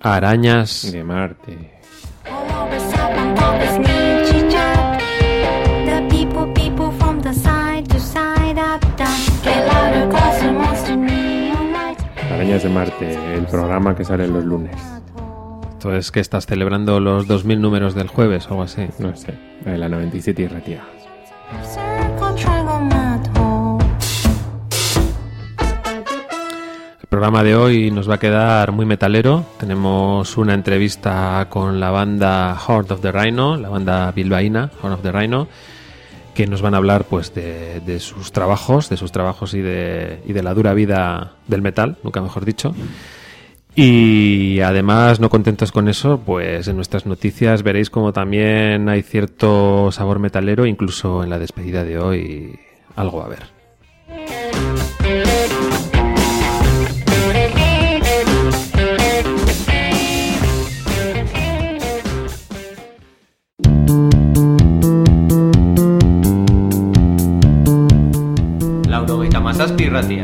Arañas de Marte. Arañas de Marte, el programa que sale los lunes. ¿Esto es que estás celebrando los 2000 números del jueves o algo así? No sé, la 97 y retira. El programa de hoy nos va a quedar muy metalero. Tenemos una entrevista con la banda Horde of the Rhino, la banda bilbaína Horde of the Rhino, que nos van a hablar pues de sus trabajos y de la dura vida del metal, nunca mejor dicho. Y además, no contentos con eso, pues en nuestras noticias veréis como también hay cierto sabor metalero, incluso en la despedida de hoy algo va a haber. Laurogeita mazazpi irratia.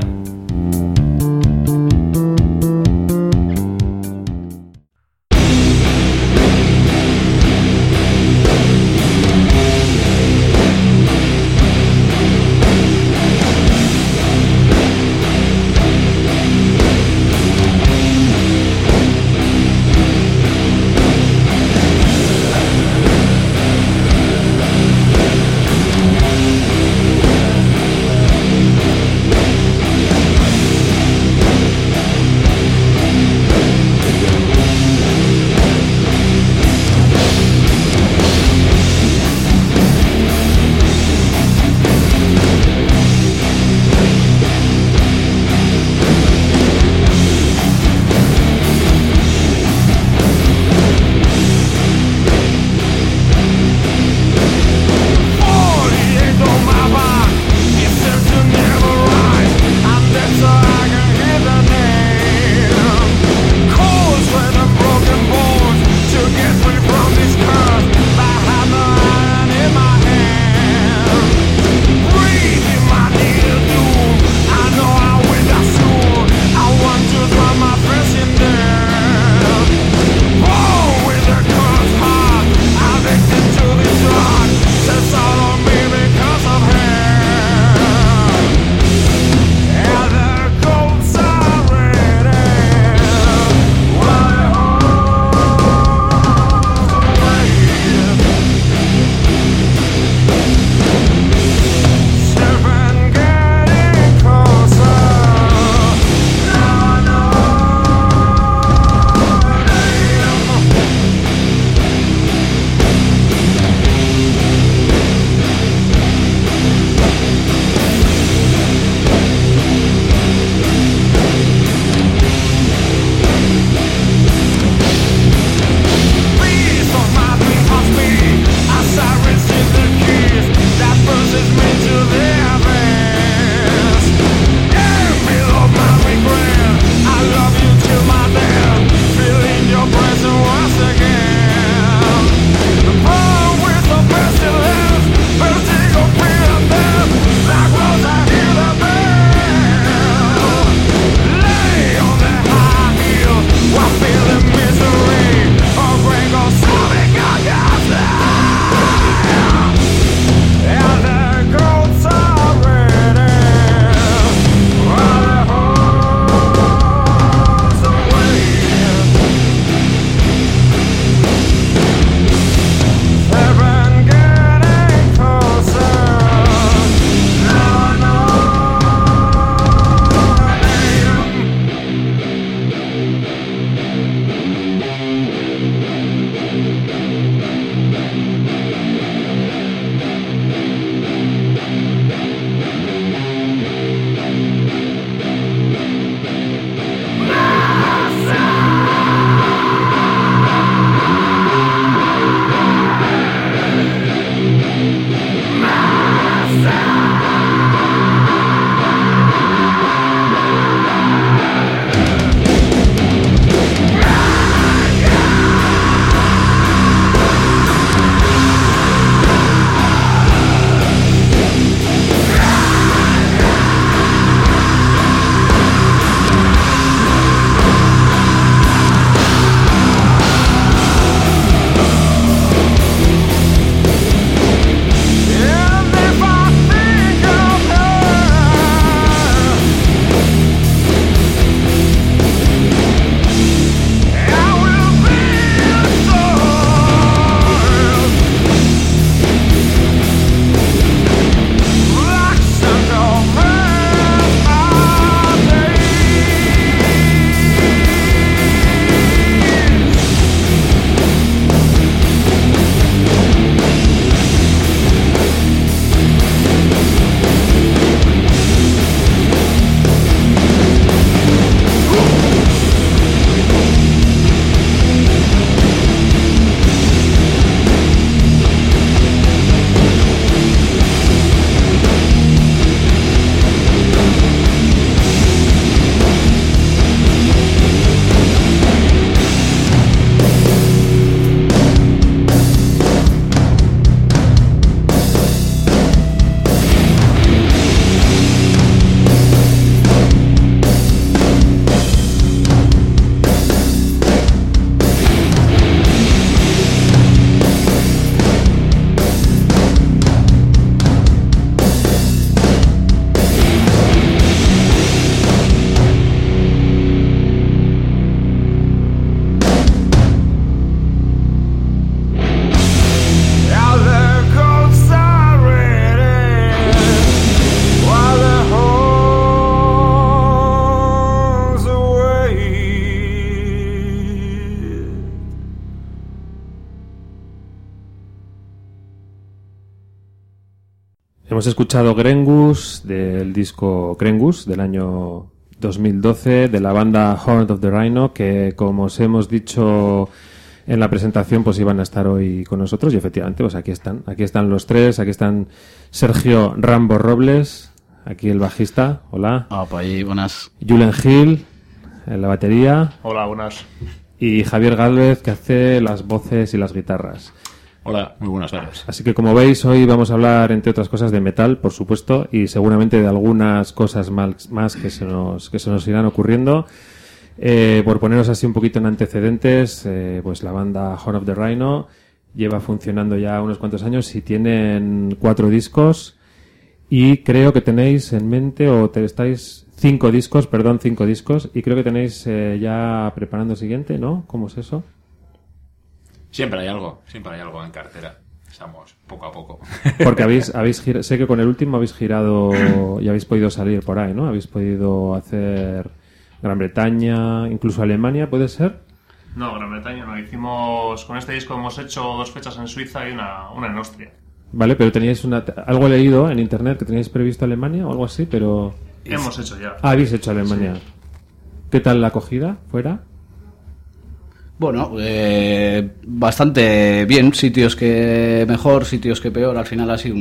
Hemos escuchado Grengus, del disco Grengus del año 2012, de la banda Horn of the Rhino, que como os hemos dicho en la presentación, pues iban a estar hoy con nosotros, y efectivamente, pues aquí están los tres. Aquí están Sergio Rambo Robles, aquí el bajista, hola. Pues ahí, buenas. Julen Gil, en la batería. Hola, buenas. Y Javier Gálvez, que hace las voces y las guitarras. Hola, muy buenas tardes. Así que, como veis, hoy vamos a hablar, entre otras cosas, de metal, por supuesto, y seguramente de algunas cosas más que se nos irán ocurriendo. Por poneros así un poquito en antecedentes, pues la banda Horn of the Rhino lleva funcionando ya unos cuantos años y tienen 4 discos, y creo que tenéis en mente, estáis 5 discos, y creo que tenéis ya preparando el siguiente, ¿no? ¿Cómo es eso? Siempre hay algo en cartera. Estamos poco a poco. Porque habéis girado, sé que con el último habéis girado y habéis podido salir por ahí, ¿no? Habéis podido hacer Gran Bretaña, incluso Alemania, ¿puede ser? No, Gran Bretaña no. Hicimos, con este disco hemos hecho 2 fechas en Suiza y una en Austria. Vale, pero teníais algo leído en internet que teníais previsto Alemania o algo así, pero... Hemos hecho ya. Habéis hecho Alemania. Sí. ¿Qué tal la acogida fuera? Bueno, bastante bien. Sitios que mejor, sitios que peor. Al final así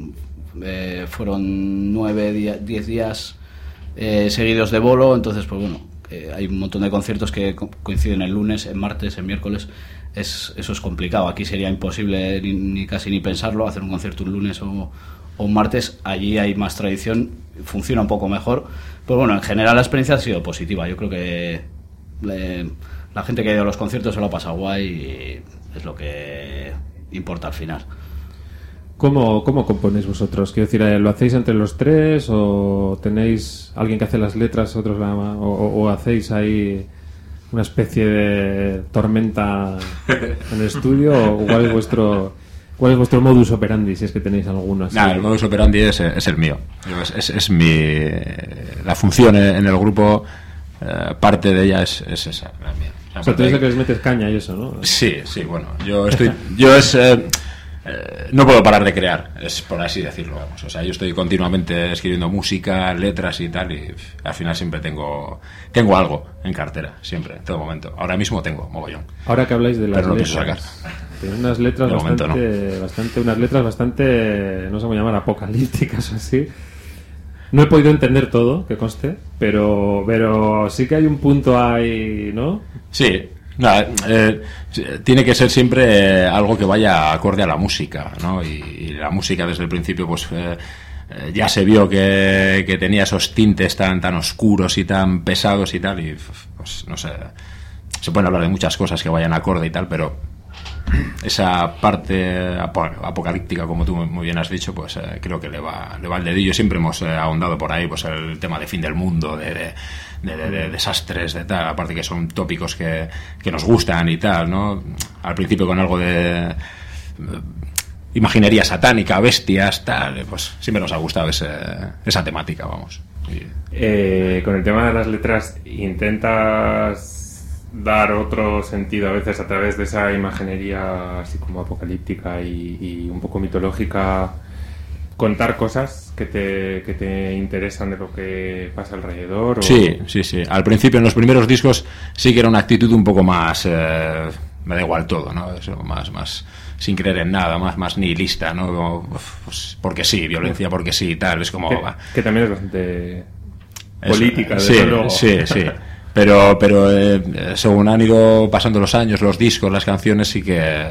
fueron 10 días seguidos de bolo. Entonces, pues bueno, hay un montón de conciertos que coinciden el lunes, el martes, el miércoles. Eso es complicado. Aquí sería imposible ni casi ni pensarlo, hacer un concierto un lunes o un martes. Allí hay más tradición, funciona un poco mejor. Pero bueno, en general la experiencia ha sido positiva. Yo creo que la gente que ha ido a los conciertos se lo ha pasado guay y es lo que importa al final. ¿Cómo componéis vosotros? Quiero decir, ¿lo hacéis entre los tres o tenéis alguien que hace las letras, otros o hacéis ahí una especie de tormenta en el estudio? ¿O cuál es vuestro modus operandi, si es que tenéis alguno así? El modus operandi es el mío. Es la función en el grupo, parte de ella es esa, la mía. O sea, tú eres el que les metes caña y eso, ¿no? Sí, bueno, no puedo parar de crear, es por así decirlo, vamos. O sea, yo estoy continuamente escribiendo música, letras y tal, y al final siempre tengo algo en cartera, siempre, en todo momento. Ahora mismo tengo mogollón. Ahora que habláis de las pero no letras, pienso sacar. Tiene unas letras bastante, no sé cómo llamar, apocalípticas o así. No he podido entender todo, que conste, pero sí que hay un punto ahí, ¿no? Sí. Tiene que ser siempre algo que vaya acorde a la música, ¿no? Y la música desde el principio pues ya se vio que tenía esos tintes tan oscuros y tan pesados y tal, y pues no sé, se pueden hablar de muchas cosas que vayan acorde y tal, pero esa parte apocalíptica, como tú muy bien has dicho, pues creo que le va el dedillo. Siempre hemos ahondado por ahí, pues el tema de fin del mundo, de desastres, de tal, aparte que son tópicos que nos gustan y tal, ¿no? Al principio con algo de imaginería satánica, bestias, tal, pues siempre nos ha gustado esa temática, vamos. Con el tema de las letras, ¿intentas dar otro sentido a veces a través de esa imaginería así como apocalíptica y un poco mitológica, contar cosas que te interesan de lo que pasa alrededor? ¿O? Sí. Al principio, en los primeros discos, sí que era una actitud un poco más me da igual todo, ¿no? Eso, más sin creer en nada, más nihilista, ¿no? Como, pues, porque sí, violencia porque sí y tal. Es como que también es bastante política, sí. Pero según han ido pasando los años, los discos, las canciones, sí que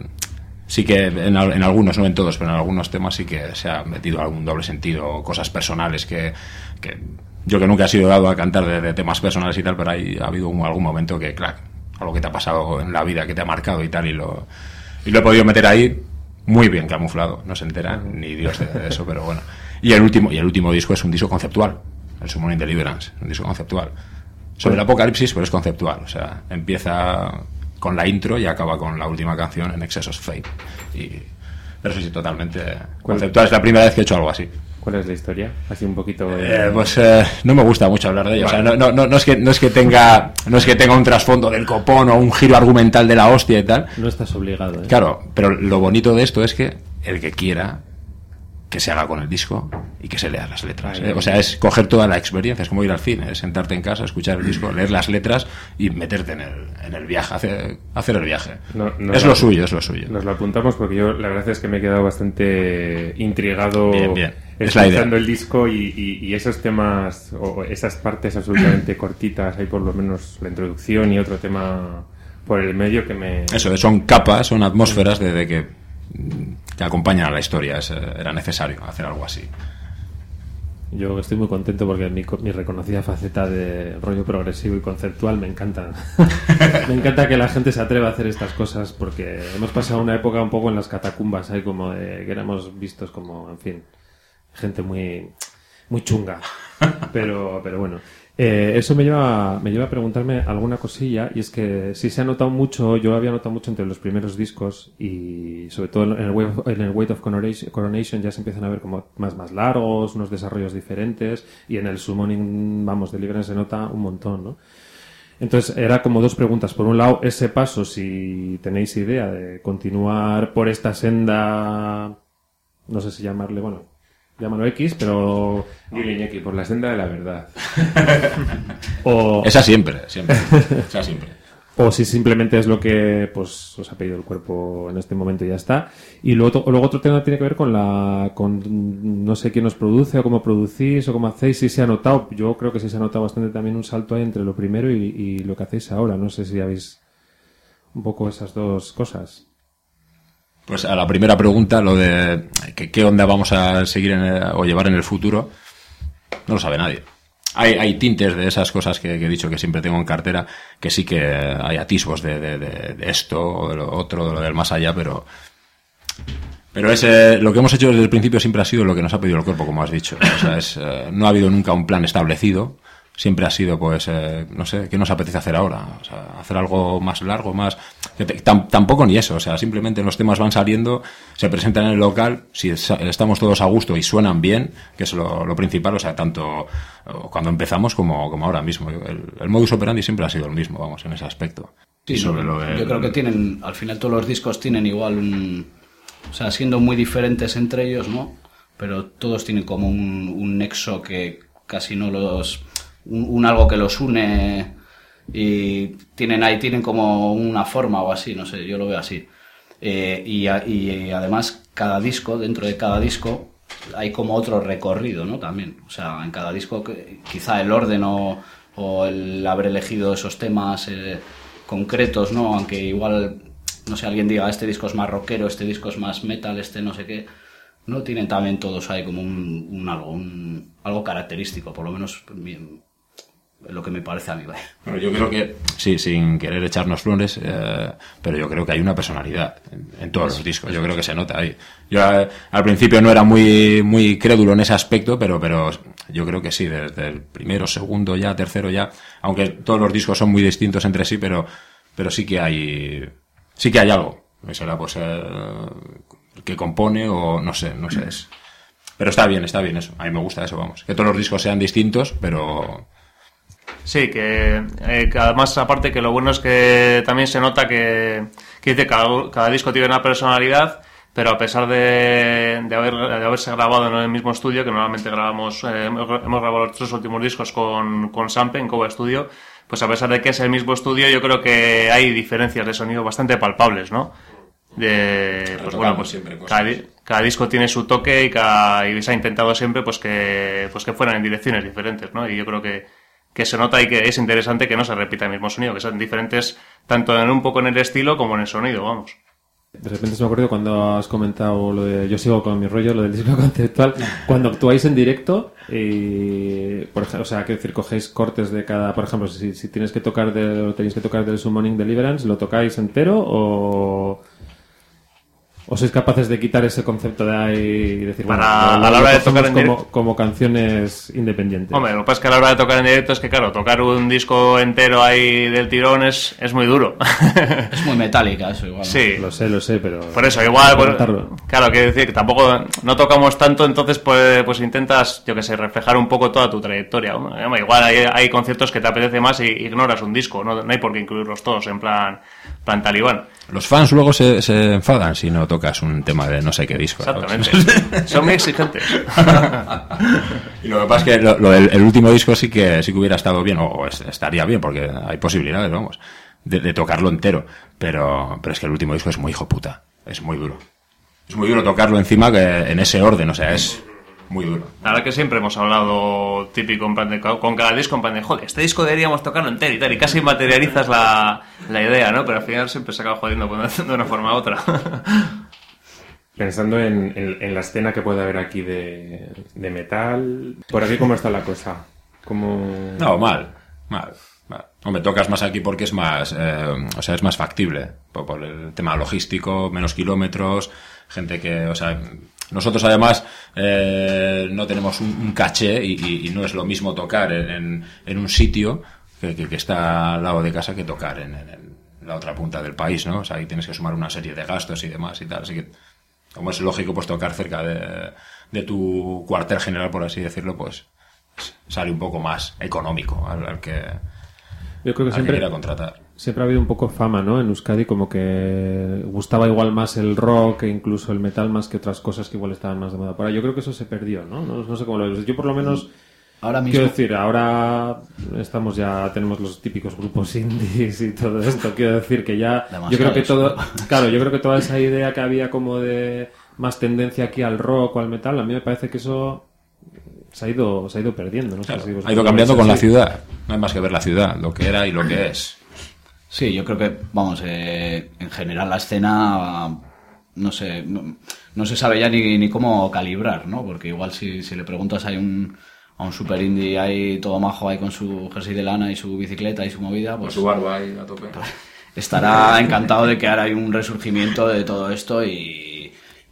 en algunos, no en todos, pero en algunos temas sí que se ha metido algún doble sentido, cosas personales que yo, que nunca he sido dado a cantar de temas personales y tal, pero ha habido algún momento que, claro, algo que te ha pasado en la vida, que te ha marcado y tal, y lo he podido meter ahí muy bien camuflado, no se entera ni Dios de eso, pero bueno. Y el último disco es un disco conceptual, el Summoning Deliverance, un disco conceptual. Sobre el apocalipsis, pero es conceptual. O sea, empieza con la intro y acaba con la última canción en Excess of Fate. Pero sí, totalmente conceptual. Es la primera vez que he hecho algo así. ¿Cuál es la historia? Así un poquito... Pues no me gusta mucho hablar de ello. Vale. O sea, no es que tenga un trasfondo del copón o un giro argumental de la hostia y tal. No estás obligado, ¿eh? Claro, pero lo bonito de esto es que el que quiera que se haga con el disco y que se lea las letras. O sea, es coger toda la experiencia, es como ir al cine, es sentarte en casa, escuchar el disco, leer las letras y meterte en el viaje, hacer el viaje. Es lo suyo. Nos lo apuntamos porque yo la verdad es que me he quedado bastante intrigado bien. Es la idea. escuchando el disco y esos temas o esas partes absolutamente cortitas, hay por lo menos la introducción y otro tema por el medio que me... Eso, son capas, son atmósferas de que acompañan a la historia. Era necesario hacer algo así. Yo estoy muy contento porque mi reconocida faceta de rollo progresivo y conceptual me encanta. Me encanta que la gente se atreva a hacer estas cosas porque hemos pasado una época un poco en las catacumbas, hay como de que éramos vistos como, en fin, gente muy chunga. Pero bueno. Eso me lleva a preguntarme alguna cosilla, y es que sí se ha notado mucho, yo había notado mucho entre los primeros discos y sobre todo en el Weight of Coronation ya se empiezan a ver como más largos, unos desarrollos diferentes, y en el Summoning, Deliverance se nota un montón, ¿no? Entonces era como dos preguntas. Por un lado, ese paso, si tenéis idea de continuar por esta senda, no sé si llamarle, llámalo X, pero... X, por la senda de la verdad. Esa siempre. Esa siempre. O si simplemente es lo que pues os ha pedido el cuerpo en este momento y ya está. Y luego otro tema tiene que ver con no sé quién os produce o cómo producís o cómo hacéis. Si se ha notado, yo creo que sí se ha notado bastante también un salto ahí entre lo primero y lo que hacéis ahora. No sé si habéis un poco esas dos cosas. Pues a la primera pregunta, lo de qué onda vamos a seguir o llevar en el futuro, no lo sabe nadie. Hay tintes de esas cosas que he dicho que siempre tengo en cartera, que sí que hay atisbos de esto o de lo otro, de lo del más allá, pero lo que hemos hecho desde el principio siempre ha sido lo que nos ha pedido el cuerpo, como has dicho. O sea, no ha habido nunca un plan establecido. Siempre ha sido, pues, no sé, ¿qué nos apetece hacer ahora? O sea, hacer algo más largo, más... Tampoco ni eso, o sea, simplemente los temas van saliendo, se presentan en el local, si estamos todos a gusto y suenan bien, que es lo principal, o sea, tanto cuando empezamos como ahora mismo. El modus operandi siempre ha sido el mismo, vamos, en ese aspecto. Sí, sobre yo creo que tienen, al final todos los discos tienen igual o sea, siendo muy diferentes entre ellos, ¿no? Pero todos tienen como un nexo que casi no un algo que los une y tienen como una forma o así, no sé, yo lo veo así. Y además dentro de cada disco hay como otro recorrido, ¿no? También, o sea, en cada disco quizá el orden o el haber elegido esos temas concretos, ¿no? Aunque igual, no sé, alguien diga, este disco es más rockero, este disco es más metal, este no sé qué, no tienen también todos ahí como algo característico, por lo menos bien. Lo que me parece a mí, ¿vale? Bueno, yo creo que, sí, sin querer echarnos flores, pero yo creo que hay una personalidad en todos los discos, yo creo que se nota ahí. Yo al principio no era muy crédulo en ese aspecto, pero yo creo que sí, desde el primero, segundo ya, tercero ya, aunque todos los discos son muy distintos entre sí, pero sí que hay algo. Será pues el que compone o no sé es. Pero está bien eso, a mí me gusta eso, vamos. Que todos los discos sean distintos, pero... Sí, que además, aparte, que lo bueno es que también se nota que cada disco tiene una personalidad, pero a pesar de haberse grabado en el mismo estudio, que normalmente hemos grabado los 3 últimos discos con Sampe en Cova Studio, pues a pesar de que es el mismo estudio, yo creo que hay diferencias de sonido bastante palpables, ¿no? Siempre cada disco tiene su toque y se ha intentado siempre pues que fueran en direcciones diferentes, ¿no? Y yo creo que se nota y que es interesante que no se repita el mismo sonido, que sean diferentes tanto un poco en el estilo como en el sonido, vamos. De repente se me acuerdo cuando has comentado lo de yo sigo con mi rollo, lo del disco conceptual, cuando actuáis en directo, por ejemplo, o sea, quiero decir, cogéis cortes de cada, por ejemplo, si tenéis que tocar del Summoning Deliverance, ¿lo tocáis entero o sois capaces de quitar ese concepto de ahí y decir, a la hora de tocar en directo como canciones independientes? Hombre, lo que pasa es que a la hora de tocar en directo es que, claro, tocar un disco entero ahí del tirón es muy duro. Es muy metálica eso igual, ¿no? Sí. Lo sé, pero... Por eso, igual, claro, quiero decir que tampoco no tocamos tanto, entonces pues intentas, yo que sé, reflejar un poco toda tu trayectoria, ¿no? Igual hay conciertos que te apetece más y ignoras un disco, no hay por qué incluirlos todos, en plan, plan talibán. Los fans luego se enfadan si no tocas un tema de no sé qué disco. Exactamente. Son muy exigentes. Y lo que pasa es que el último disco sí que hubiera estado bien, o estaría bien, porque hay posibilidades, vamos, de tocarlo entero. Pero es que el último disco es muy hijo puta. Es muy duro. Es muy duro tocarlo encima que en ese orden, o sea, es muy duro. La verdad que siempre hemos hablado típico en plan de, con cada disco en plan de, joder, este disco deberíamos tocarlo entero y tal, y casi materializas la idea, ¿no? Pero al final siempre se acaba jodiendo de una forma u otra. Pensando en la escena que puede haber aquí de metal, ¿por aquí cómo está la cosa? ¿Cómo... No, mal. Hombre, tocas más aquí porque es más, o sea, es más factible por el tema logístico, menos kilómetros, gente que, o sea, nosotros además no tenemos un caché y no es lo mismo tocar en un sitio que está al lado de casa que tocar en la otra punta del país, ¿no? O sea, ahí tienes que sumar una serie de gastos y demás y tal, así que como es lógico, pues tocar cerca de tu cuartel general, por así decirlo, pues sale un poco más económico al que... Yo creo que siempre ha habido un poco fama, ¿no? En Euskadi, como que gustaba igual más el rock e incluso el metal más que otras cosas que igual estaban más de moda. Pero yo creo que eso se perdió, ¿no? No sé cómo lo ves. Yo por lo menos... Ahora mismo... Quiero decir, ahora tenemos los típicos grupos indies y todo esto. Quiero decir que ya... Yo creo que todo... Claro, yo creo que toda esa idea que había como de más tendencia aquí al rock o al metal, a mí me parece que eso... Se ha ido perdiendo, ¿no? Claro, ha ido cambiando con la ciudad. No hay más que ver la ciudad, lo que era y lo que es. Sí, yo creo que, vamos, en general la escena, no sé, no se sabe ya ni cómo calibrar, ¿no? Porque igual si le preguntas a un super indie ahí todo majo ahí con su jersey de lana y su bicicleta y su movida, pues con su barba ahí a tope. Estará encantado de que ahora hay un resurgimiento de todo esto y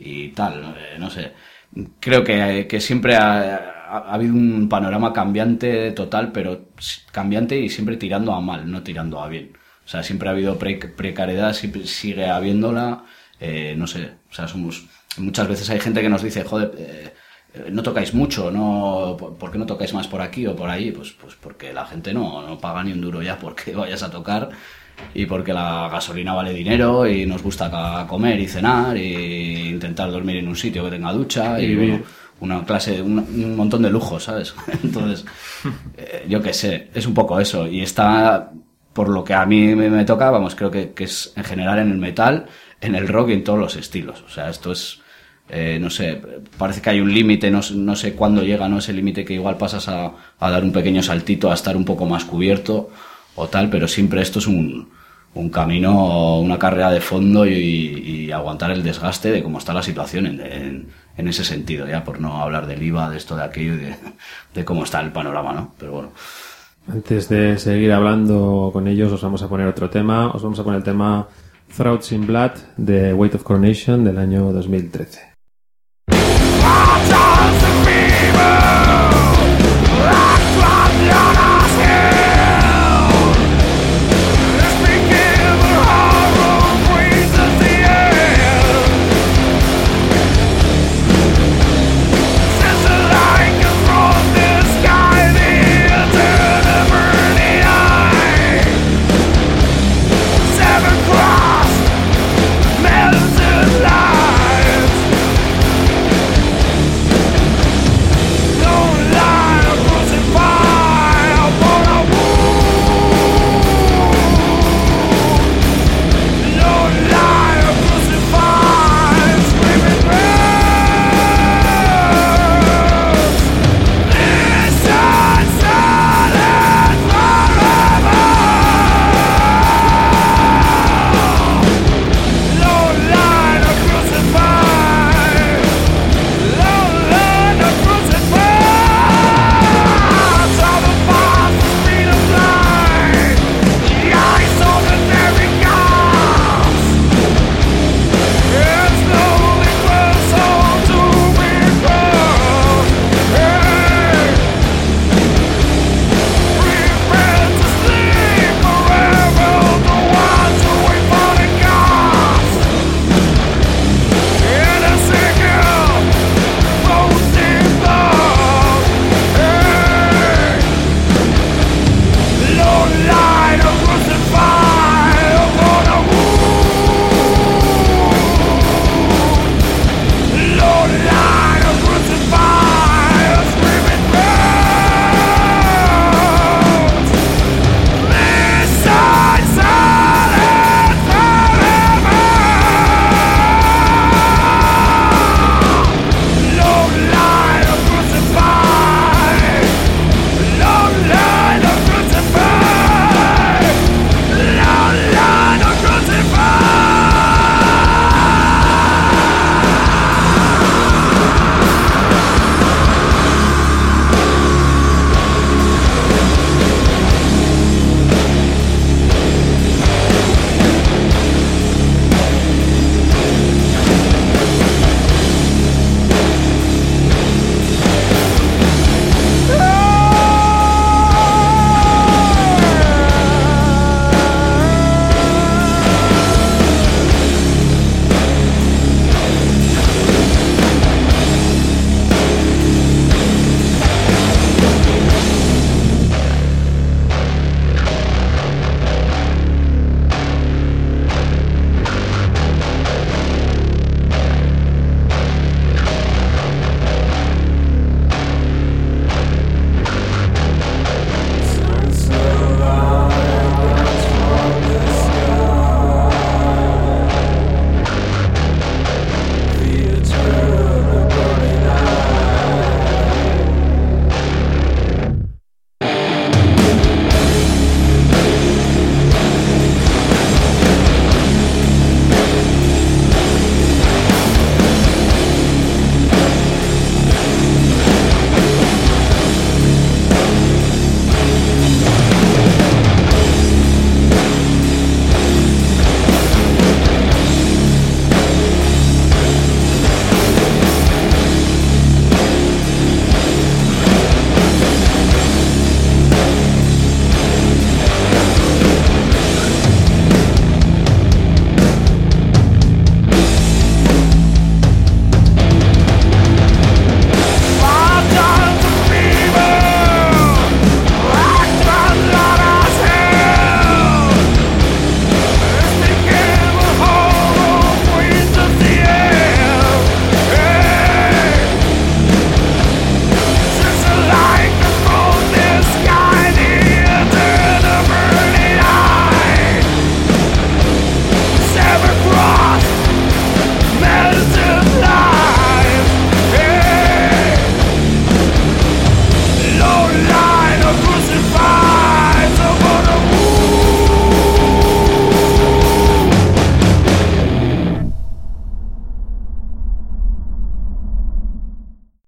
tal, no sé. Creo que siempre ha habido un panorama cambiante total, pero cambiante y siempre tirando a mal, no tirando a bien. O sea, siempre ha habido precariedad, siempre sigue habiéndola, no sé, o sea, muchas veces hay gente que nos dice, joder, no tocáis mucho, no, ¿por qué no tocáis más por aquí o por ahí? Pues porque la gente no paga ni un duro ya porque vayas a tocar y porque la gasolina vale dinero y nos gusta comer y cenar y intentar dormir en un sitio que tenga ducha y bueno, una clase, un montón de lujos, ¿sabes? Entonces, yo qué sé, es un poco eso. Y está, por lo que a mí me toca, vamos, creo que es en general en el metal, en el rock y en todos los estilos. O sea, esto es, no sé, parece que hay un límite, no sé cuándo llega, ¿no? Ese límite que igual pasas a dar un pequeño saltito, a estar un poco más cubierto o tal, pero siempre esto es un camino, una carrera de fondo y aguantar el desgaste de cómo está la situación en ese sentido, ya por no hablar del IVA, de esto, de aquello y de cómo está el panorama, ¿no? Pero bueno. Antes de seguir hablando con ellos, os vamos a poner otro tema. Os vamos a poner el tema Throats in Blood de Weight of Coronation del año 2013. Melted lights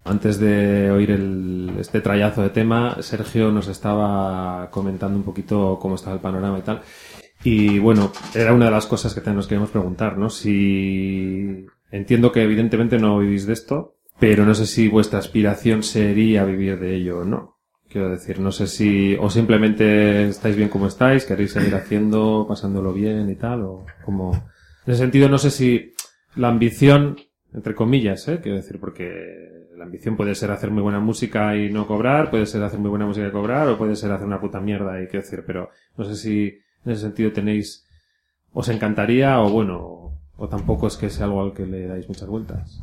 Antes de oír este trayazo de tema, Sergio nos estaba comentando un poquito cómo estaba el panorama y tal. Y bueno, era una de las cosas que nos queríamos preguntar, ¿no? Si entiendo que evidentemente no vivís de esto, pero no sé si vuestra aspiración sería vivir de ello o no. Quiero decir, no sé si o simplemente estáis bien como estáis, queréis seguir haciendo, pasándolo bien y tal, o como... En ese sentido, no sé si la ambición, entre comillas, quiero decir, porque la ambición puede ser hacer muy buena música y no cobrar, puede ser hacer muy buena música y cobrar, o puede ser hacer una puta mierda y quiero decir, pero no sé si en ese sentido os encantaría o bueno, o tampoco es que sea algo al que le dais muchas vueltas.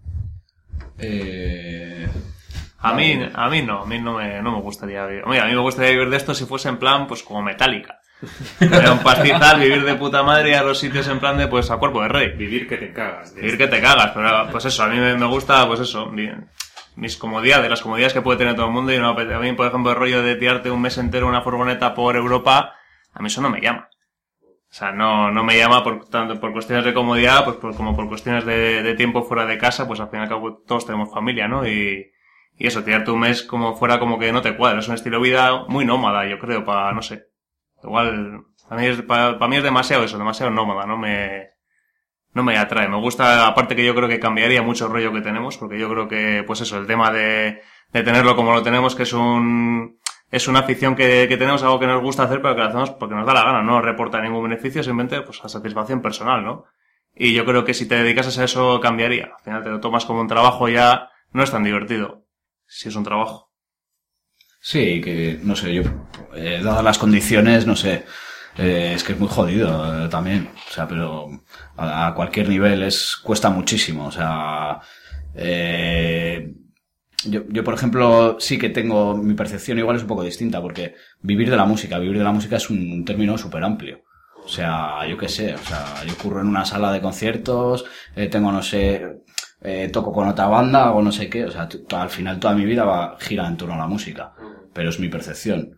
A mí no me gustaría vivir. Oye, a mí me gustaría vivir de esto si fuese en plan, pues como Metallica. Era un pastizal, vivir de puta madre y a los sitios en plan de, pues a cuerpo de rey. Vivir que te cagas. Vivir que te cagas, pero pues eso, a mí me gusta, pues eso, mis comodidades, las comodidades que puede tener todo el mundo y no, a mí, por ejemplo, el rollo de tirarte un mes entero en una furgoneta por Europa, a mí eso no me llama. O sea, no me llama tanto por cuestiones de comodidad, pues como por cuestiones de tiempo fuera de casa, pues al fin y al cabo todos tenemos familia, ¿no? Y eso, tirarte un mes como fuera como que no te cuadra. Es un estilo de vida muy nómada, yo creo, no sé. Igual, para mí es demasiado nómada, no me atrae. Me gusta, aparte que yo creo que cambiaría mucho el rollo que tenemos, porque yo creo que, pues eso, el tema de tenerlo como lo tenemos, que es una afición que tenemos, algo que nos gusta hacer, pero que lo hacemos porque nos da la gana, no reporta ningún beneficio, simplemente, pues, a satisfacción personal, ¿no? Y yo creo que si te dedicas a eso, cambiaría. Al final te lo tomas como un trabajo, ya no es tan divertido, si es un trabajo. Sí, que no sé, yo, dadas las condiciones, no sé, es que es muy jodido también, o sea, pero a cualquier nivel cuesta muchísimo, o sea, yo por ejemplo sí que tengo, mi percepción igual es un poco distinta, porque vivir de la música es un término súper amplio. O sea, yo qué sé, o sea, yo curro en una sala de conciertos, tengo, no sé, toco con otra banda o no sé qué, o sea, al final toda mi vida gira en torno a la música, pero es mi percepción.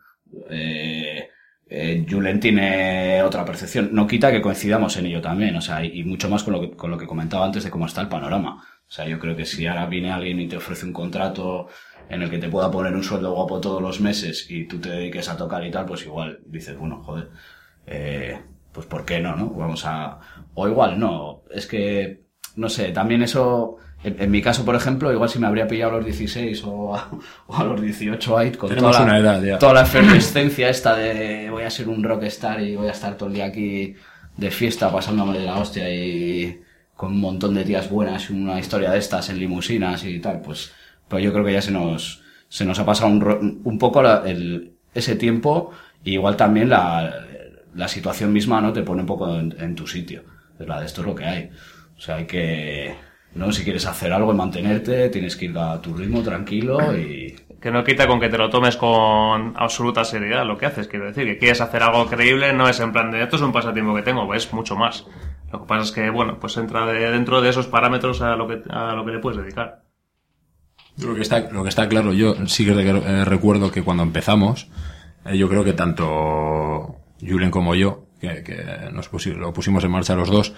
Julen tiene otra percepción, no quita que coincidamos en ello también, o sea, y mucho más con lo que comentaba antes de cómo está el panorama. O sea, yo creo que si ahora viene alguien y te ofrece un contrato en el que te pueda poner un sueldo guapo todos los meses y tú te dediques a tocar y tal, pues igual dices, bueno, joder, pues ¿por qué no? O igual no, es que, no sé, también eso, en mi caso, por ejemplo, igual si me habría pillado a los 16 o a los 18 ahí, con toda la efervescencia esta de voy a ser un rockstar y voy a estar todo el día aquí de fiesta pasándome de la hostia y con un montón de tías buenas y una historia de estas en limusinas y tal, pues yo creo que ya se nos ha pasado un poco ese tiempo, y igual también la situación misma, ¿no? Te pone un poco en tu sitio. Es la de esto es lo que hay. O sea, hay que, ¿no? Si quieres hacer algo y mantenerte, tienes que ir a tu ritmo tranquilo y... Que no quita con que te lo tomes con absoluta seriedad lo que haces, quiero decir, que quieres hacer algo creíble, no es en plan de esto es un pasatiempo que tengo, es mucho más. Lo que pasa es que, bueno, pues entra dentro de esos parámetros a lo que le puedes dedicar. Lo que está claro, yo sí que recuerdo que cuando empezamos, yo creo que tanto Julen como yo, que lo pusimos en marcha los dos,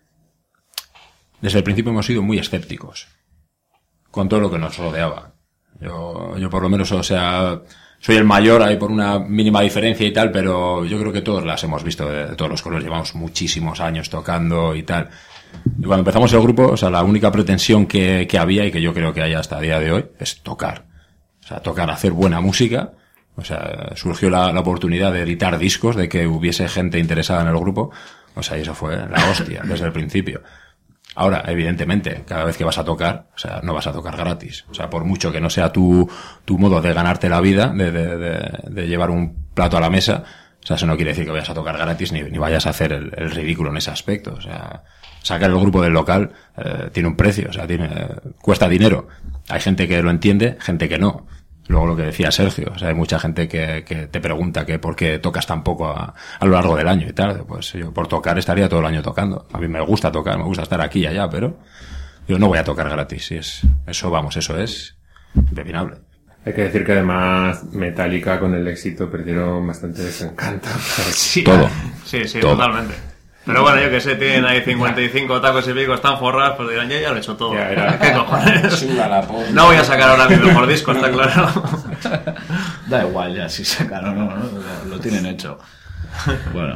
desde el principio hemos sido muy escépticos con todo lo que nos rodeaba. Yo por lo menos, o sea, soy el mayor, hay por una mínima diferencia y tal, pero yo creo que todos las hemos visto de todos los colores, llevamos muchísimos años tocando y tal. Y cuando empezamos el grupo, o sea, la única pretensión que había, y que yo creo que hay hasta el día de hoy, es tocar. O sea, tocar, hacer buena música. O sea, surgió la oportunidad de editar discos, de que hubiese gente interesada en el grupo. O sea, y eso fue la hostia desde el principio. Ahora, evidentemente, cada vez que vas a tocar, o sea, no vas a tocar gratis. O sea, por mucho que no sea tu modo de ganarte la vida, de llevar un plato a la mesa, o sea, eso no quiere decir que vayas a tocar gratis ni vayas a hacer el ridículo en ese aspecto. O sea, sacar el grupo del local tiene un precio, o sea, cuesta dinero. Hay gente que lo entiende, gente que no. Luego lo que decía Sergio, o sea, hay mucha gente que te pregunta que por qué tocas tan poco a lo largo del año y tal. Pues yo por tocar estaría todo el año tocando. A mí me gusta tocar, me gusta estar aquí y allá, pero yo no voy a tocar gratis. Eso es impepinable. Hay que decir que además Metallica con el éxito perdieron bastante desencanto. Sí, todo. Sí, todo. Totalmente. Pero bueno, yo que sé, tienen ahí 55 tacos y pico, están forrados, pues dirán, ya lo he hecho todo. Ya, era. ¿Qué cojones? Suda la polla. No voy a sacar ahora mi mejor disco, está claro. Da igual ya si sacan o no, lo tienen hecho. Bueno.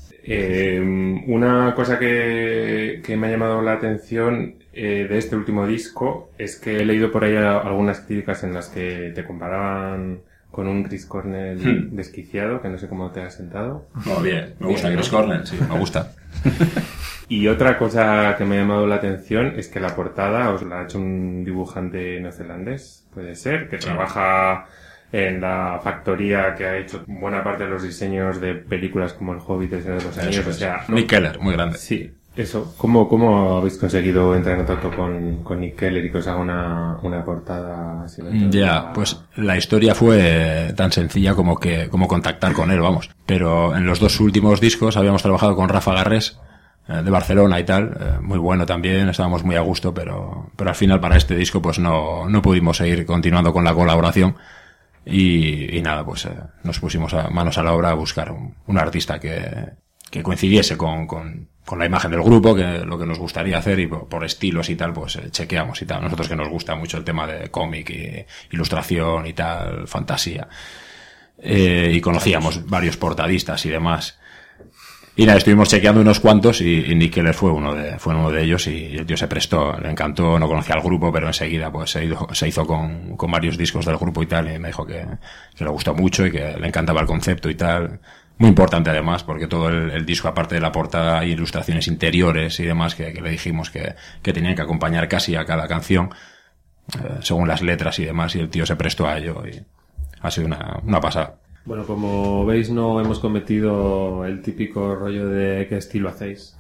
Una cosa que me ha llamado la atención de este último disco es que he leído por ahí algunas críticas en las que te comparaban con un Chris Cornell desquiciado, que no sé cómo te has sentado. Muy bien, me gusta Chris Cornell, sí, me gusta. Y otra cosa que me ha llamado la atención es que la portada os la ha hecho un dibujante neozelandés, puede ser, que trabaja en la factoría que ha hecho buena parte de los diseños de películas como El Hobbit, El Señor de los Anillos, o sea... Nick Keller, muy grande. Sí, eso. ¿Cómo habéis conseguido entrar en contacto con Nick Keller y que os haga una portada así? Ya, pues la historia fue tan sencilla como contactar con él, vamos. Pero en los 2 últimos discos habíamos trabajado con Rafa Garrés, de Barcelona y tal, muy bueno también, estábamos muy a gusto, pero al final para este disco pues no pudimos seguir continuando con la colaboración. Y nada, pues nos pusimos manos a la obra a buscar un artista que coincidiese con la imagen del grupo, que lo que nos gustaría hacer, y por estilos y tal, pues chequeamos y tal. Nosotros que nos gusta mucho el tema de cómic y ilustración y tal, fantasía. Y conocíamos varios portadistas y demás. Y nada, estuvimos chequeando unos cuantos y Nick Keller fue uno de ellos, y el tío se prestó, le encantó, no conocía al grupo, pero enseguida pues se hizo con varios discos del grupo y tal, y me dijo que le gustó mucho y que le encantaba el concepto y tal. Muy importante además, porque todo el disco, aparte de la portada, hay ilustraciones interiores y demás que le dijimos que tenían que acompañar casi a cada canción, según las letras y demás, y el tío se prestó a ello y ha sido una pasada. Bueno, como veis, no hemos cometido el típico rollo de ¿qué estilo hacéis?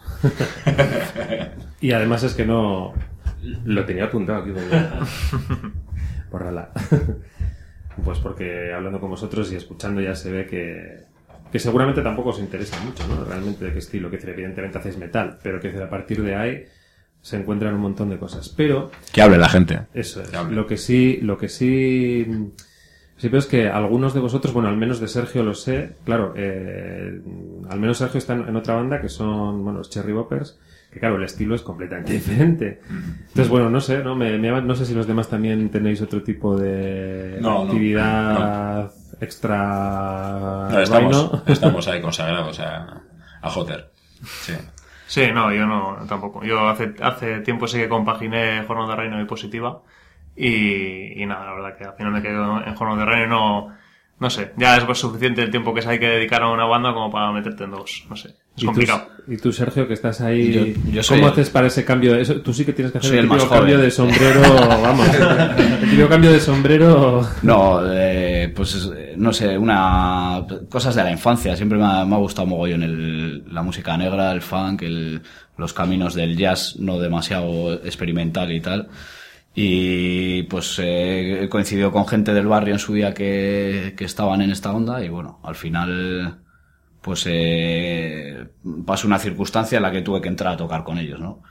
Y además es que no... Lo tenía apuntado aquí. Bórrala. Pues porque hablando con vosotros y escuchando ya se ve que seguramente tampoco os interesa mucho, ¿no? Realmente de qué estilo, que evidentemente hacéis metal, pero que a partir de ahí se encuentran un montón de cosas. Pero... Que hable la gente. Eso es. Lo que sí... Sí, pero es que algunos de vosotros, bueno, al menos de Sergio lo sé, claro, al menos Sergio está en otra banda que son, bueno, los Cherry Boppers, que claro, el estilo es completamente diferente. Entonces, bueno, no sé, ¿no? No sé si los demás también tenéis otro tipo de actividad extra... No, estamos ahí consagrados a Jotter. Sí. Sí, no, yo no, tampoco. Yo hace tiempo sí que compaginé Hornos de Reino y Positiva. Y nada, la verdad que al final me quedo en Hornos de Reino y no sé, ya es suficiente el tiempo que se hay que dedicar a una banda como para meterte en dos, no sé, es complicado. ¿Y tú, Sergio, que estás ahí, yo cómo haces para ese cambio? Eso, tú sí que tienes que hacer el típico más cambio de sombrero, vamos, el típico cambio de sombrero. No, pues no sé, cosas de la infancia, siempre me ha gustado mogollón la música negra, el funk, los caminos del jazz no demasiado experimental y tal. Y pues he coincidido con gente del barrio en su día que estaban en esta onda y bueno, al final pues pasó una circunstancia en la que tuve que entrar a tocar con ellos, ¿no?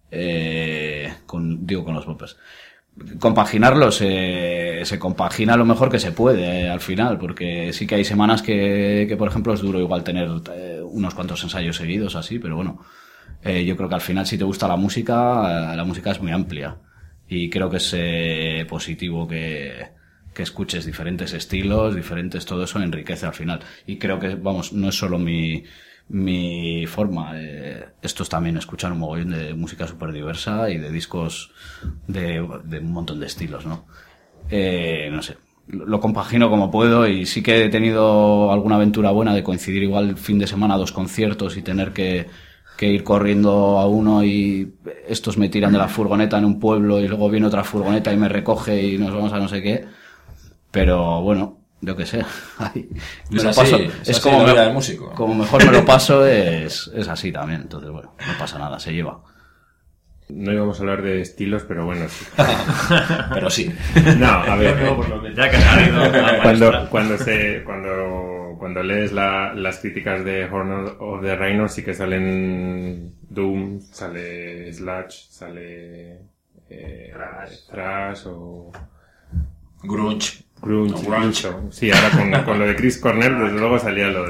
Con los Boppers. Compaginarlos se compagina lo mejor que se puede al final, porque sí que hay semanas que por ejemplo es duro igual tener unos cuantos ensayos seguidos así, pero bueno, yo creo que al final si te gusta la música es muy amplia. Y creo que es positivo que escuches diferentes estilos, todo eso enriquece al final. Y creo que, vamos, no es solo mi forma. Estos también escuchan un mogollón de música súper diversa y de discos de un montón de estilos, ¿no? No sé, lo compagino como puedo y sí que he tenido alguna aventura buena de coincidir igual fin de semana 2 conciertos y tener que ir corriendo a uno y estos me tiran de la furgoneta en un pueblo y luego viene otra furgoneta y me recoge y nos vamos a no sé qué. Pero bueno, yo qué sé. Es como la vida del músico. Como mejor me lo paso es así también. Entonces bueno, no pasa nada, se lleva. No íbamos a hablar de estilos, pero bueno, sí. Pero sí. No, a ver. Ya que ha salido cuando lees las críticas de Horns of the Reino, sí que salen Doom, sale Sludge, sale Thrash o Grunge. grunge. No, grunge. Incluso. Sí, ahora con lo de Chris Cornell, desde luego salía lo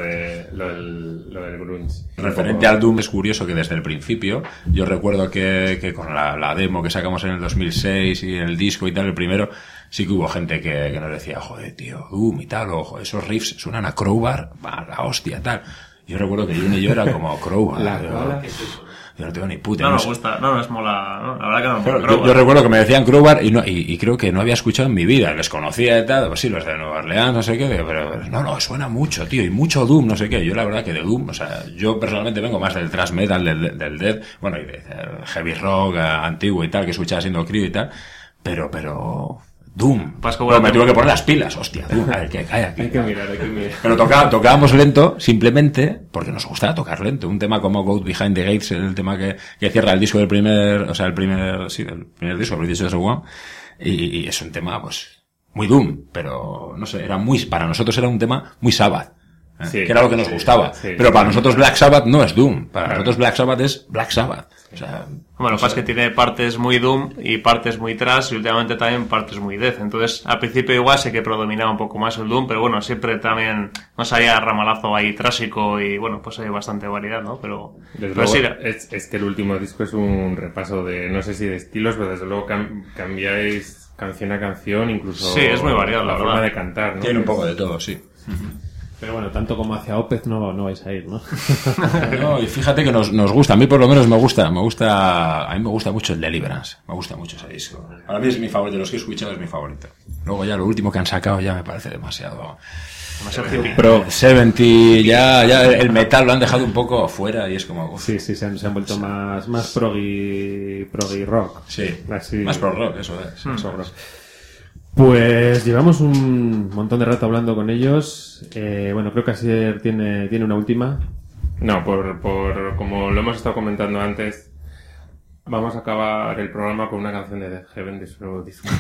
del grunge. Referente al Doom, es curioso que desde el principio, yo recuerdo que con la demo que sacamos en el 2006 y el disco y tal, el primero, sí que hubo gente que nos decía, joder, tío, Doom y tal, o joder, esos riffs suenan a Crowbar, va, la hostia, tal. Yo recuerdo que Jun y yo era como Crowbar. Yo no tengo ni puta. No no nos sé. gusta, no nos mola, ¿no? La verdad que no nos Claro, mola. yo recuerdo que me decían Crowbar y creo que no había escuchado en mi vida. Les conocía y tal, pues sí, los de Nueva Orleans, no sé qué, pero no, suena mucho, tío, y mucho Doom, no sé qué. Yo la verdad que de Doom, o sea, yo personalmente vengo más del thrash metal, del death, bueno, y del heavy rock antiguo y tal, que escuchaba siendo crío y tal, pero Doom. Pero me tuve que poner las pilas, hostia, Doom, a ver, que cae aquí. Hay que mirar. Pero tocábamos lento, simplemente, porque nos gustaba tocar lento. Un tema como Goat Behind the Gates, el tema que cierra el disco del primer disco, el British Just One, y es un tema, pues, muy Doom, pero, no sé, para nosotros era un tema muy Sabbath. Sí, que era lo que nos gustaba. Sí, pero para nosotros Black Sabbath no es Doom. Para nosotros Black Sabbath es Black Sabbath. O sea, Bueno, lo que pasa es que tiene partes muy Doom y partes muy thrash y últimamente también partes muy death. Entonces, al principio igual sí que predominaba un poco más el Doom, pero bueno, siempre también nos había ramalazo ahí trásico y bueno, pues hay bastante variedad, ¿no? Pero Desde sí, luego, es que el último disco es un repaso de, no sé si de estilos, pero desde luego cambiáis canción a canción, incluso Sí, es muy variado, la forma verdad. de cantar, ¿no? tiene un poco de todo, sí. Pero bueno, tanto como hacia Opeth no vais a ir, ¿no? No, y fíjate que nos gusta, a mí por lo menos a mí me gusta mucho el Deliverance, me gusta mucho ese disco. Para mí es mi favorito, de los que he escuchado es mi favorito. Luego ya lo último que han sacado ya me parece demasiado hippie. Pro 70, ya el metal lo han dejado un poco fuera y es como... uf, Sí, se han vuelto más proggy rock. sí, Así, más pro rock, eso es. más prog rock. Pues llevamos un montón de rato hablando con ellos. Bueno, creo que Asier tiene una última. No, por como lo hemos estado comentando antes, vamos a acabar el programa con una canción de Death Heaven de su nuevo disco.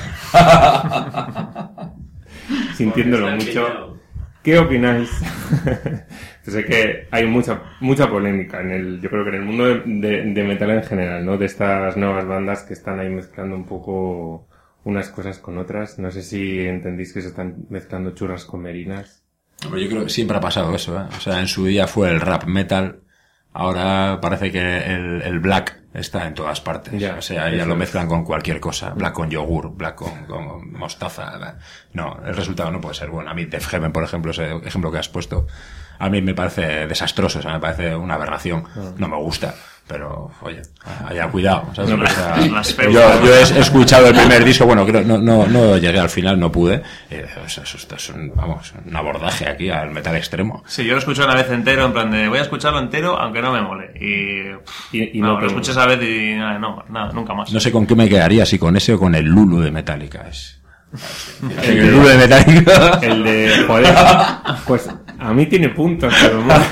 Sintiéndolo mucho. ¿Qué opináis? Sé que hay mucha polémica yo creo que en el mundo de metal en general, ¿no? De estas nuevas bandas que están ahí mezclando un poco unas cosas con otras. No sé si entendéis que se están mezclando churras con merinas. Hombre, yo creo que siempre ha pasado eso, ¿eh? O sea, en su día fue el rap metal, ahora parece que el black está en todas partes. Ya, o sea, ya eso lo es. mezclan con cualquier cosa. Black con yogur, black con mostaza. No, el resultado no puede ser bueno. A mí Death Heaven, por ejemplo, ese ejemplo que has puesto, a mí me parece desastroso, o sea, me parece una aberración. No me gusta. Pero, oye, haya cuidado, ¿sabes? No, pero O sea, yo he escuchado el primer disco, bueno, creo, no llegué al final, no pude. Eso es un abordaje aquí al metal extremo. Sí, yo lo escuché una vez entero, en plan de voy a escucharlo entero aunque no me mole. Y no, no, lo escuché esa vez y nada, nunca más. No sé con qué me quedaría, si con ese o con el Lulu de Metallica. El Lulu de Metallica. El de, joder, pues a mí tiene puntos, pero no.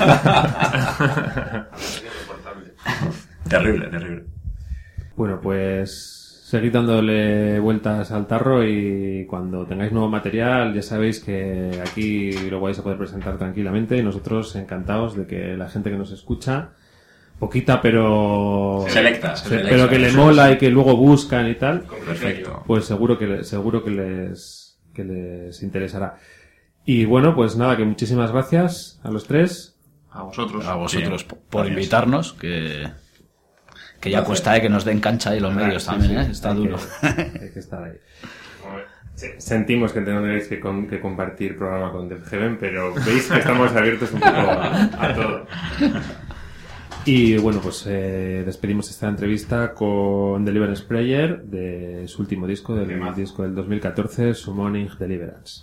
Terrible. Bueno, pues seguid dándole vueltas al tarro y cuando tengáis nuevo material ya sabéis que aquí lo vais a poder presentar tranquilamente y nosotros encantados de que la gente que nos escucha, poquita pero Selecta, pero que le mola y que luego buscan y tal, Perfecto. pues seguro que les interesará. Y bueno, pues nada, que muchísimas gracias a los tres. A vosotros. A vosotros Sí, por gracias. invitarnos, que ya cuesta que nos den cancha ahí los medios también, ¿eh? Está duro. Hay que estar ahí. Sentimos que tendréis que compartir programa con Death Heaven, pero veis que estamos abiertos un poco a todo. Y bueno, pues despedimos esta entrevista con Deliverance Prayer de su último disco, disco del 2014, Summoning Deliverance.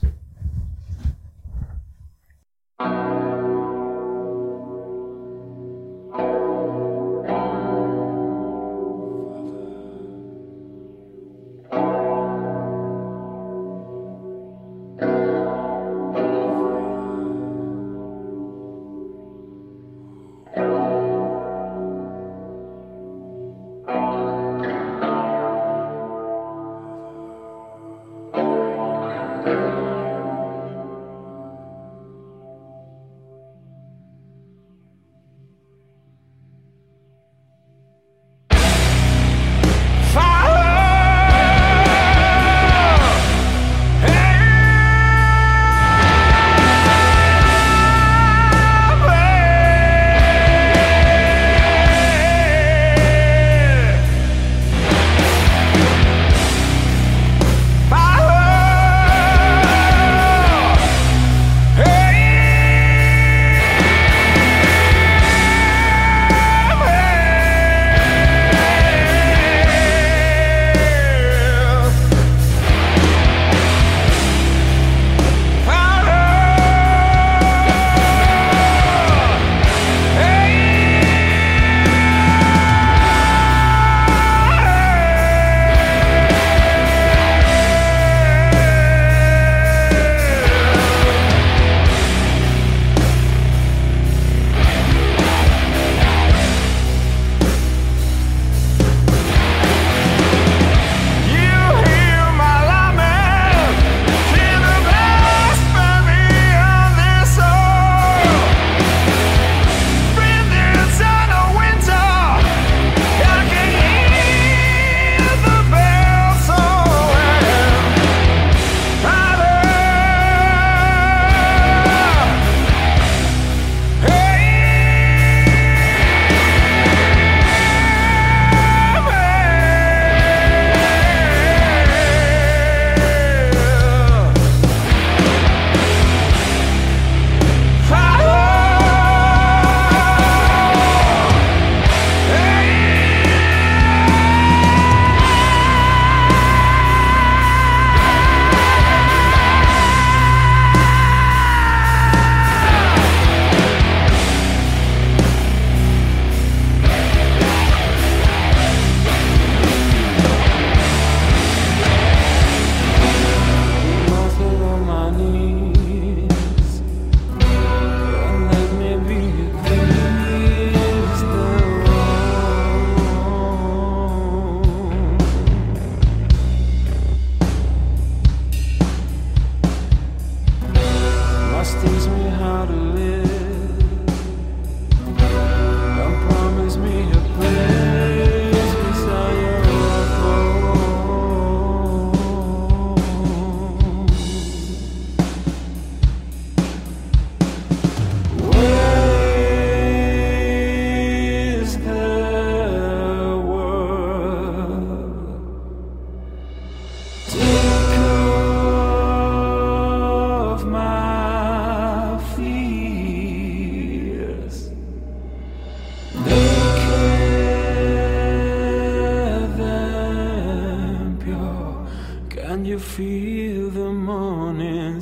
you feel the morning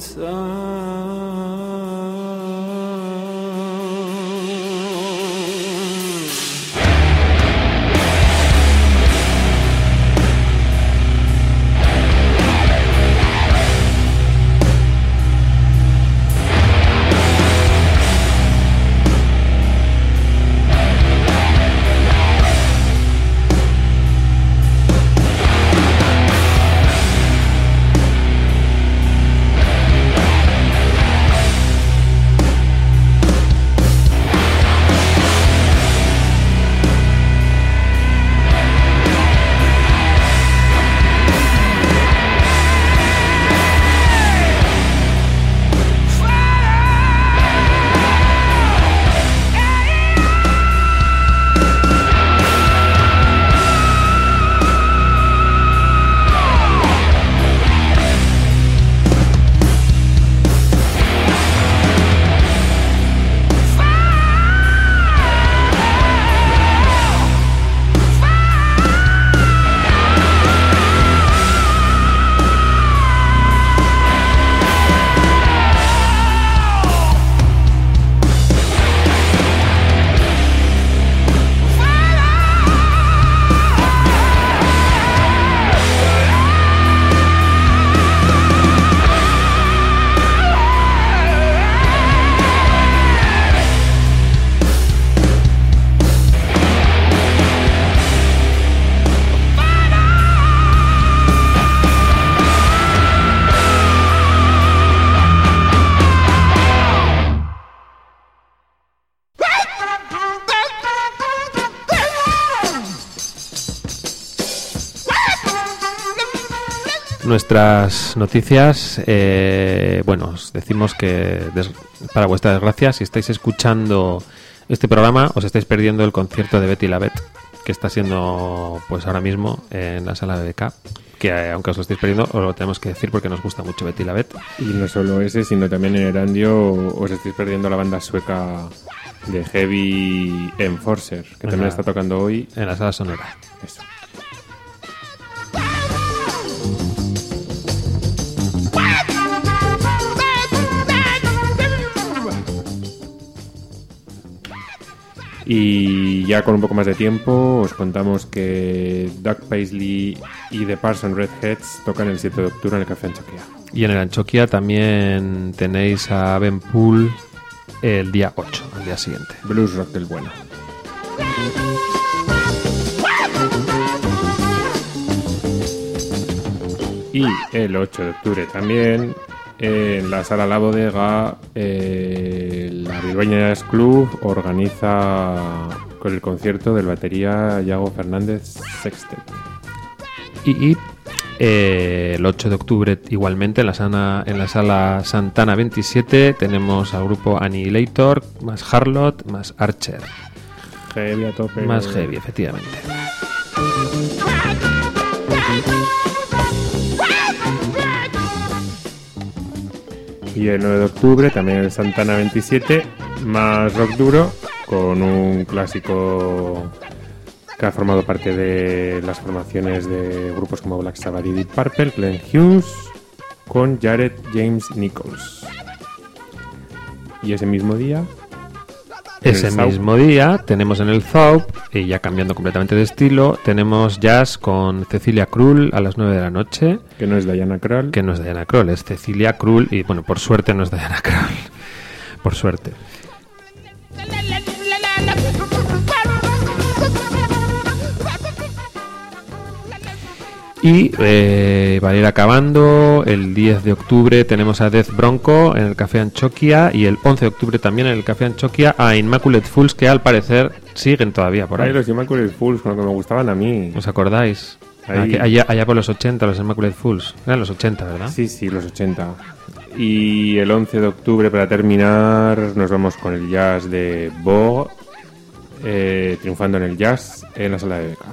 sun. Nuestras noticias, bueno, os decimos que para vuestra desgracia, si estáis escuchando este programa, os estáis perdiendo el concierto de Betty la Vet, que está siendo pues ahora mismo en la sala de BK, que aunque os lo estéis perdiendo, os lo tenemos que decir porque nos gusta mucho Betty la Vet. Y no solo ese, sino también en Erandio os estáis perdiendo la banda sueca de Heavy Enforcer, que también está tocando hoy en la sala sonora. Eso. Y ya con un poco más de tiempo os contamos que Doug Paisley y The Parson Redheads tocan el 7 de octubre en el Café Anchoquia. Y en el Anchoquia también tenéis a Ben Poole el día 8, al día siguiente. Blues rock del bueno. Y el 8 de octubre también en la sala La Bodega, la Bilbaína Jazz Club organiza con el concierto del batería Yago Fernández Sextet. Y el 8 de octubre igualmente en la sala Santana 27 tenemos al grupo Annihilator, más Harlot, más Archer. Heavy a tope. Más heavy, efectivamente. Y el 9 de octubre también en Santana 27, más rock duro, con un clásico que ha formado parte de las formaciones de grupos como Black Sabbath y Deep Purple, Glenn Hughes, con Jared James Nichols. Y ese mismo día tenemos en el Zaup, y ya cambiando completamente de estilo, tenemos jazz con Cecilia Krull a las 9 de la noche. Que no es Diana Krall. Que no es Diana Krall, es Cecilia Krull, y bueno, por suerte no es Diana Krall. Por suerte. Y para ir acabando, el 10 de octubre tenemos a Death Bronco en el Café Anchoquia, y el 11 de octubre también en el Café Anchoquia a Immaculate Fools, que al parecer siguen todavía por ahí. Los Immaculate Fools, con lo que me gustaban a mí. ¿Os acordáis? Allá por los 80, los Immaculate Fools. Eran los 80, ¿verdad? Sí, los 80. Y el 11 de octubre, para terminar, nos vamos con el jazz de Bo, triunfando en el jazz en la sala de BK.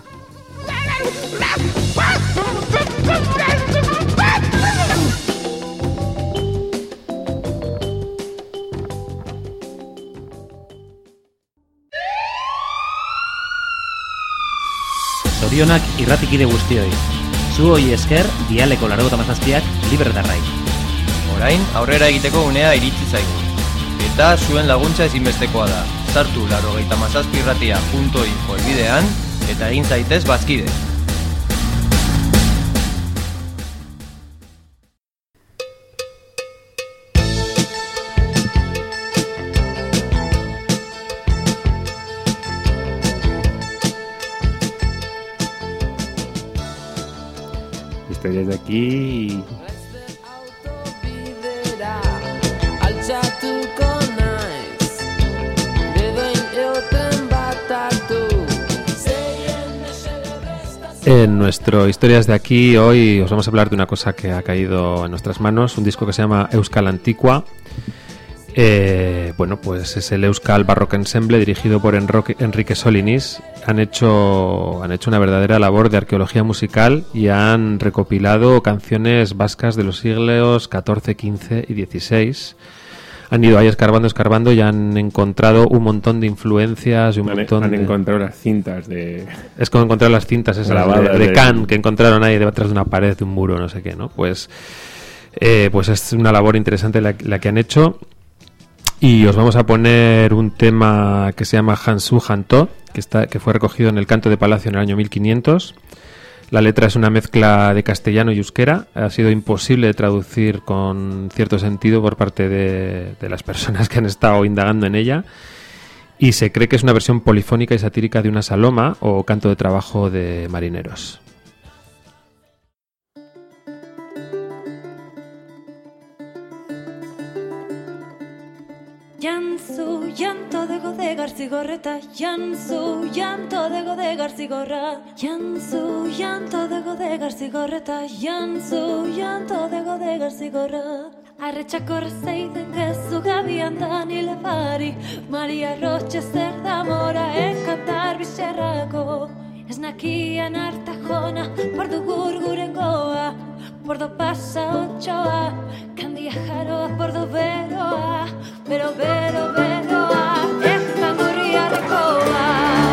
Zorionak irratikide guztioi. Zuoi esker, dialeko 87ak libre darrai. Orain, aurrera egiteko unea iritsi zaigu. Eta zuen laguntza ezinbestekoa da. Sartu 87irratia.info helbidean eta egin zaitez bazkide. Historias de aquí. En nuestro Historias de aquí hoy os vamos a hablar de una cosa que ha caído en nuestras manos, un disco que se llama Euskal Antiqua. Bueno, pues es el Euskal Baroque Ensemble dirigido por Enrique Solinis. Han hecho una verdadera labor de arqueología musical y han recopilado canciones vascas de los siglos XIV, XV y XVI. Han ido ahí escarbando y han encontrado un montón de influencias y Han encontrado las cintas de... Es como encontrar las cintas esas de Can que encontraron ahí detrás de una pared, de un muro, no sé qué, ¿no? Pues es una labor interesante la que han hecho. Y os vamos a poner un tema que se llama Hansu Hanto, que fue recogido en el Canto de Palacio en el año 1500. La letra es una mezcla de castellano y euskera. Ha sido imposible de traducir con cierto sentido por parte de las personas que han estado indagando en ella. Y se cree que es una versión polifónica y satírica de una saloma o canto de trabajo de marineros. Jantzu, llanto de gode garzigorreta. Jantzu, llanto de gode garzigorra. Jantzu, llanto de gode garzigorreta. Jantzu, llanto de gode garzigorra. Arretxakor zeiden gezu gabian da nile bari. Maria Roche zer da mora enkantar bizerrako. Ez nakian hartajona, pordu gurguren goa. Pordo pasa otxoa, kandia jaroa, pordo beroa. Bero, bero, beroa, ezan gurriarekoa.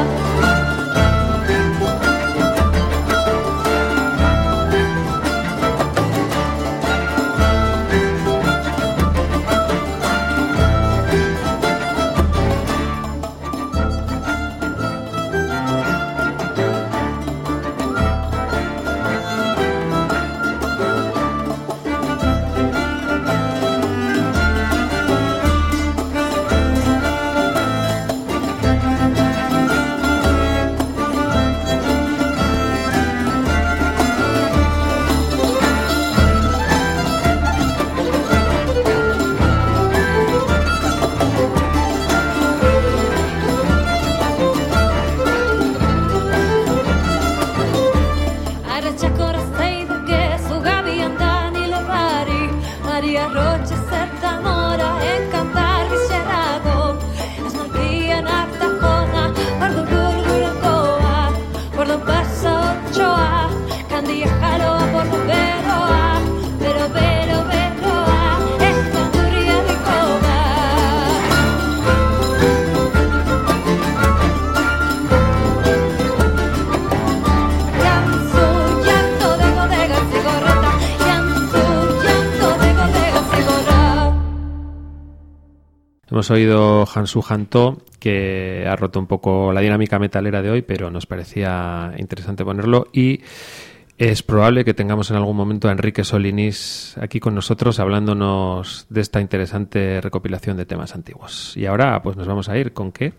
Hemos oído Hansu Hanto, que ha roto un poco la dinámica metalera de hoy, pero nos parecía interesante ponerlo y es probable que tengamos en algún momento a Enrique Solinis aquí con nosotros hablándonos de esta interesante recopilación de temas antiguos. Y ahora pues nos vamos a ir ¿con qué?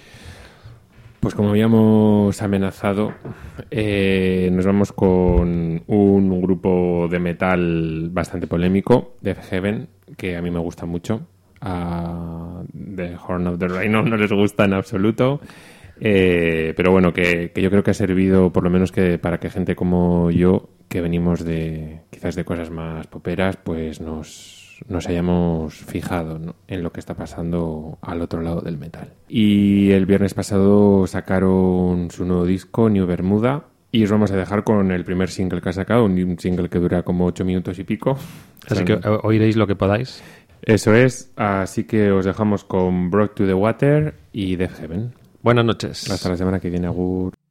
Pues como habíamos amenazado, nos vamos con un grupo de metal bastante polémico, Death Heaven, que a mí me gusta mucho. A The Horn of the Rhino no les gusta en absoluto, pero bueno, que yo creo que ha servido por lo menos que para que gente como yo, que venimos de quizás de cosas más poperas, pues nos hayamos fijado, ¿no?, en lo que está pasando al otro lado del metal. Y el viernes pasado sacaron su nuevo disco, New Bermuda, y os vamos a dejar con el primer single que ha sacado, un single que dura como 8 minutos y pico. Así que oiréis lo que podáis. Eso es, así que os dejamos con Brought to the Water y Death Heaven. Buenas noches. Hasta la semana que viene, agur.